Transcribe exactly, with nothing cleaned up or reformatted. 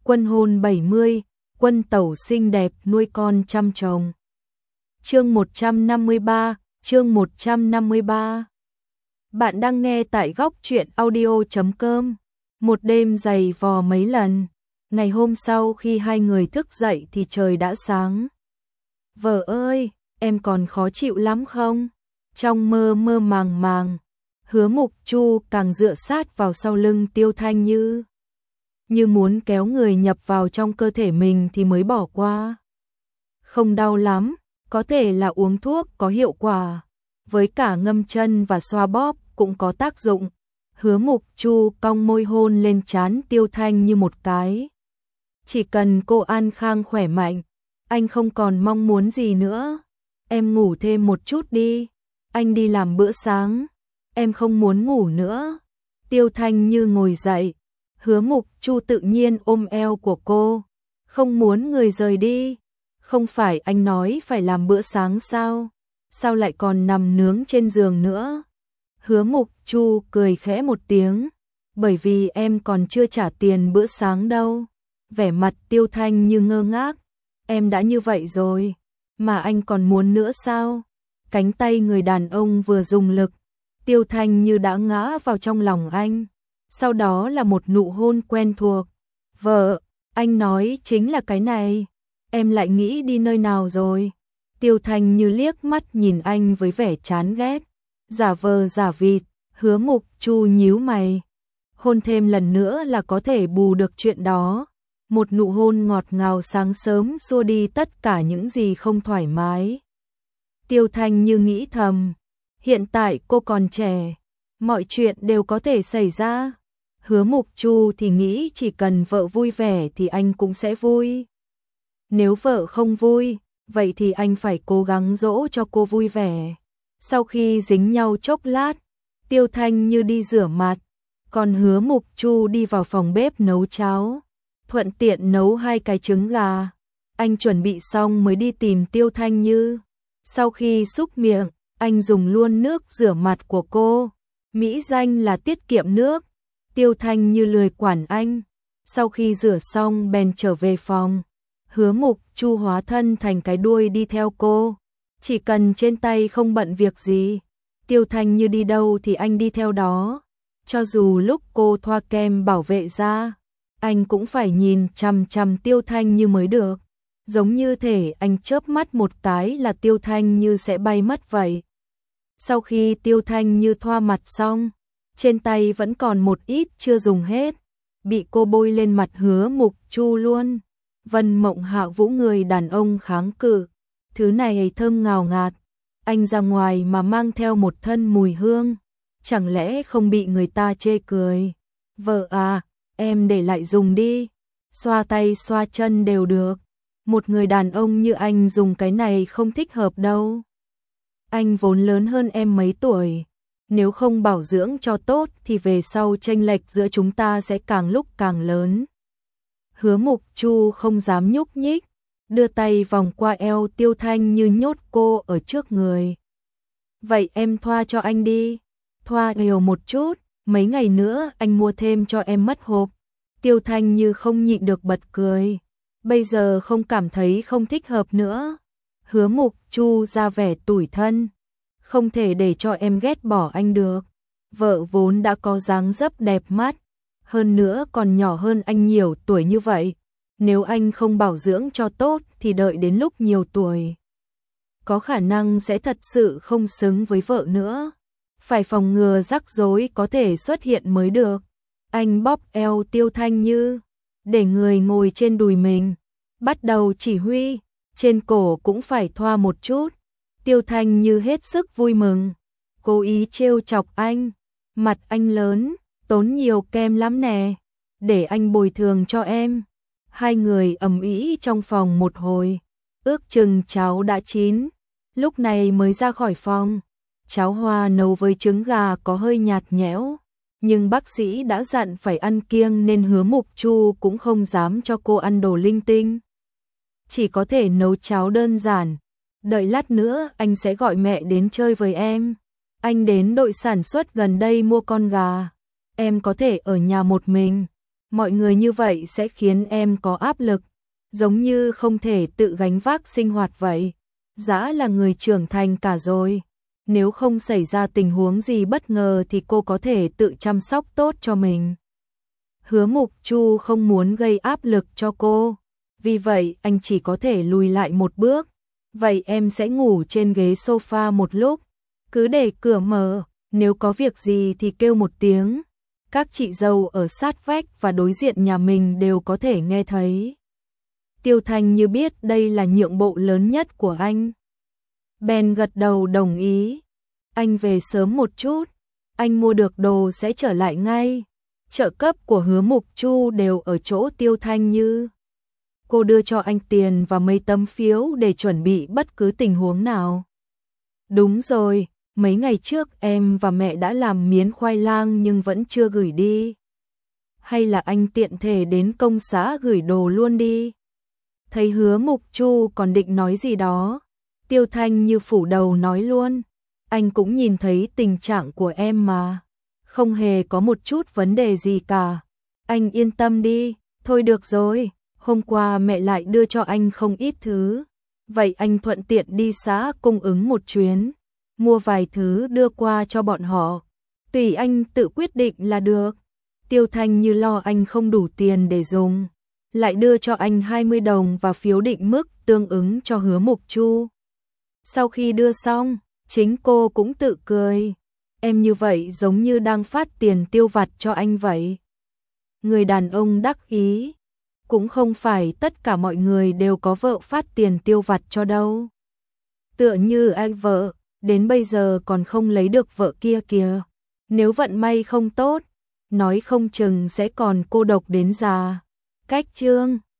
Quân hôn bảy mươi, quân tẩu xinh đẹp nuôi con trăm chồng. Chương một trăm năm mươi ba, chương một trăm năm mươi ba. Bạn đang nghe tại góc truyện audio chấm com. Một đêm dày vò mấy lần, ngày hôm sau khi hai người thức dậy thì trời đã sáng. Vợ ơi, em còn khó chịu lắm không? Trong mơ mơ màng màng, Hứa Mục Chu càng dựa sát vào sau lưng Tiêu Thanh Như, như muốn kéo người nhập vào trong cơ thể mình thì mới bỏ qua. Không đau lắm, có thể là uống thuốc có hiệu quả, với cả ngâm chân và xoa bóp cũng có tác dụng. Hứa Mục Chu cong môi hôn lên trán Tiêu Thanh Như một cái. Chỉ cần cô an khang khỏe mạnh, anh không còn mong muốn gì nữa. Em ngủ thêm một chút đi, anh đi làm bữa sáng, em không muốn ngủ nữa. Tiêu Thanh Như ngồi dậy, Hứa Mục Chu tự nhiên ôm eo của cô, không muốn người rời đi. Không phải anh nói phải làm bữa sáng sao? Sao lại còn nằm nướng trên giường nữa? Hứa Mục Chu cười khẽ một tiếng, bởi vì em còn chưa trả tiền bữa sáng đâu. Vẻ mặt Tiêu Thanh Như ngơ ngác, em đã như vậy rồi, mà anh còn muốn nữa sao? Cánh tay người đàn ông vừa dùng lực, Tiêu Thanh Như đã ngã vào trong lòng anh. Sau đó là một nụ hôn quen thuộc. Vợ, anh nói chính là cái này, em lại nghĩ đi nơi nào rồi? Tiêu Thanh Như liếc mắt nhìn anh với vẻ chán ghét, giả vờ giả vịt. Hứa Mục Chu nhíu mày, hôn thêm lần nữa là có thể bù được chuyện đó. Một nụ hôn ngọt ngào sáng sớm xua đi tất cả những gì không thoải mái. Tiêu Thanh Như nghĩ thầm, hiện tại cô còn trẻ, mọi chuyện đều có thể xảy ra. Hứa Mục Chu thì nghĩ chỉ cần vợ vui vẻ thì anh cũng sẽ vui. Nếu vợ không vui, vậy thì anh phải cố gắng dỗ cho cô vui vẻ. Sau khi dính nhau chốc lát, Tiêu Thanh Như đi rửa mặt, còn Hứa Mục Chu đi vào phòng bếp nấu cháo, thuận tiện nấu hai cái trứng gà. Anh chuẩn bị xong mới đi tìm Tiêu Thanh Như. Sau khi súc miệng, anh dùng luôn nước rửa mặt của cô, mỹ danh là tiết kiệm nước. Tiêu Thanh Như lười quản anh, sau khi rửa xong bèn trở về phòng. Hứa Mục Chu hóa thân thành cái đuôi đi theo cô, chỉ cần trên tay không bận việc gì, Tiêu Thanh Như đi đâu thì anh đi theo đó. Cho dù lúc cô thoa kem bảo vệ da, anh cũng phải nhìn chằm chằm Tiêu Thanh Như mới được, giống như thể anh chớp mắt một cái là Tiêu Thanh Như sẽ bay mất vậy. Sau khi Tiêu Thanh Như thoa mặt xong, trên tay vẫn còn một ít chưa dùng hết, bị cô bôi lên mặt Hứa Mục Chu luôn. Vân Mộng Hạ Vũ người đàn ông kháng cự, thứ này thơm ngào ngạt, anh ra ngoài mà mang theo một thân mùi hương, chẳng lẽ không bị người ta chê cười? Vợ à, em để lại dùng đi, xoa tay xoa chân đều được, một người đàn ông như anh dùng cái này không thích hợp đâu. Anh vốn lớn hơn em mấy tuổi, nếu không bảo dưỡng cho tốt thì về sau chênh lệch giữa chúng ta sẽ càng lúc càng lớn. Hứa Mục Chu không dám nhúc nhích, đưa tay vòng qua eo Tiêu Thanh Như nhốt cô ở trước người. Vậy em thoa cho anh đi, thoa nhiều một chút, mấy ngày nữa anh mua thêm cho em mất hộp. Tiêu Thanh Như không nhịn được bật cười, bây giờ không cảm thấy không thích hợp nữa. Hứa Mục Chu ra vẻ tủi thân, không thể để cho em ghét bỏ anh được. Vợ vốn đã có dáng dấp đẹp mắt, hơn nữa còn nhỏ hơn anh nhiều tuổi như vậy, nếu anh không bảo dưỡng cho tốt thì đợi đến lúc nhiều tuổi, có khả năng sẽ thật sự không xứng với vợ nữa. Phải phòng ngừa rắc rối có thể xuất hiện mới được. Anh bóp eo Tiêu Thanh Như, để người ngồi trên đùi mình, bắt đầu chỉ huy, trên cổ cũng phải thoa một chút. Tiêu Thanh Như hết sức vui mừng, cố ý trêu chọc anh, mặt anh lớn, tốn nhiều kem lắm nè, để anh bồi thường cho em. Hai người ầm ĩ trong phòng một hồi, ước chừng cháo đã chín, lúc này mới ra khỏi phòng. Cháo hoa nấu với trứng gà có hơi nhạt nhẽo, nhưng bác sĩ đã dặn phải ăn kiêng nên Hứa Mục Chu cũng không dám cho cô ăn đồ linh tinh, chỉ có thể nấu cháo đơn giản. Đợi lát nữa anh sẽ gọi mẹ đến chơi với em, anh đến đội sản xuất gần đây mua con gà, em có thể ở nhà một mình, Mọi người như vậy sẽ khiến em có áp lực, giống như không thể tự gánh vác sinh hoạt vậy. Dã là người trưởng thành cả rồi. Nếu không xảy ra tình huống gì bất ngờ thì cô có thể tự chăm sóc tốt cho mình. Hứa Mục Chu không muốn gây áp lực cho cô, vì vậy anh chỉ có thể lùi lại một bước. Vậy em sẽ ngủ trên ghế sofa một lúc, cứ để cửa mở, nếu có việc gì thì kêu một tiếng. Các chị dâu ở sát vách và đối diện nhà mình đều có thể nghe thấy. Tiêu Thanh như biết đây là nhượng bộ lớn nhất của anh. Ben gật đầu đồng ý. Anh về sớm một chút, anh mua được đồ sẽ trở lại ngay. Trợ cấp của Hứa Mục Chu đều ở chỗ Tiêu Thanh Như. Cô đưa cho anh tiền và mấy tấm phiếu để chuẩn bị bất cứ tình huống nào. Đúng rồi, mấy ngày trước em và mẹ đã làm miến khoai lang nhưng vẫn chưa gửi đi. Hay là anh tiện thể đến công xã gửi đồ luôn đi. Thấy Hứa Mục Chu còn định nói gì đó, Tiêu Thanh Như phủ đầu nói luôn. Anh cũng nhìn thấy tình trạng của em mà. Không hề có một chút vấn đề gì cả. Anh yên tâm đi. Thôi được rồi, hôm qua mẹ lại đưa cho anh không ít thứ. Vậy anh thuận tiện đi xã cung ứng một chuyến, mua vài thứ đưa qua cho bọn họ. Tùy anh tự quyết định là được. Tiêu Thanh Như lo anh không đủ tiền để dùng, lại đưa cho anh hai mươi đồng và phiếu định mức tương ứng cho Hứa Mục Chu. Sau khi đưa xong, chính cô cũng tự cười. Em như vậy giống như đang phát tiền tiêu vặt cho anh vậy. Người đàn ông đắc ý. Cũng không phải tất cả mọi người đều có vợ phát tiền tiêu vặt cho đâu. Tựa như anh vợ, đến bây giờ còn không lấy được vợ kia kìa. Nếu vận may không tốt, nói không chừng sẽ còn cô độc đến già. Cách chương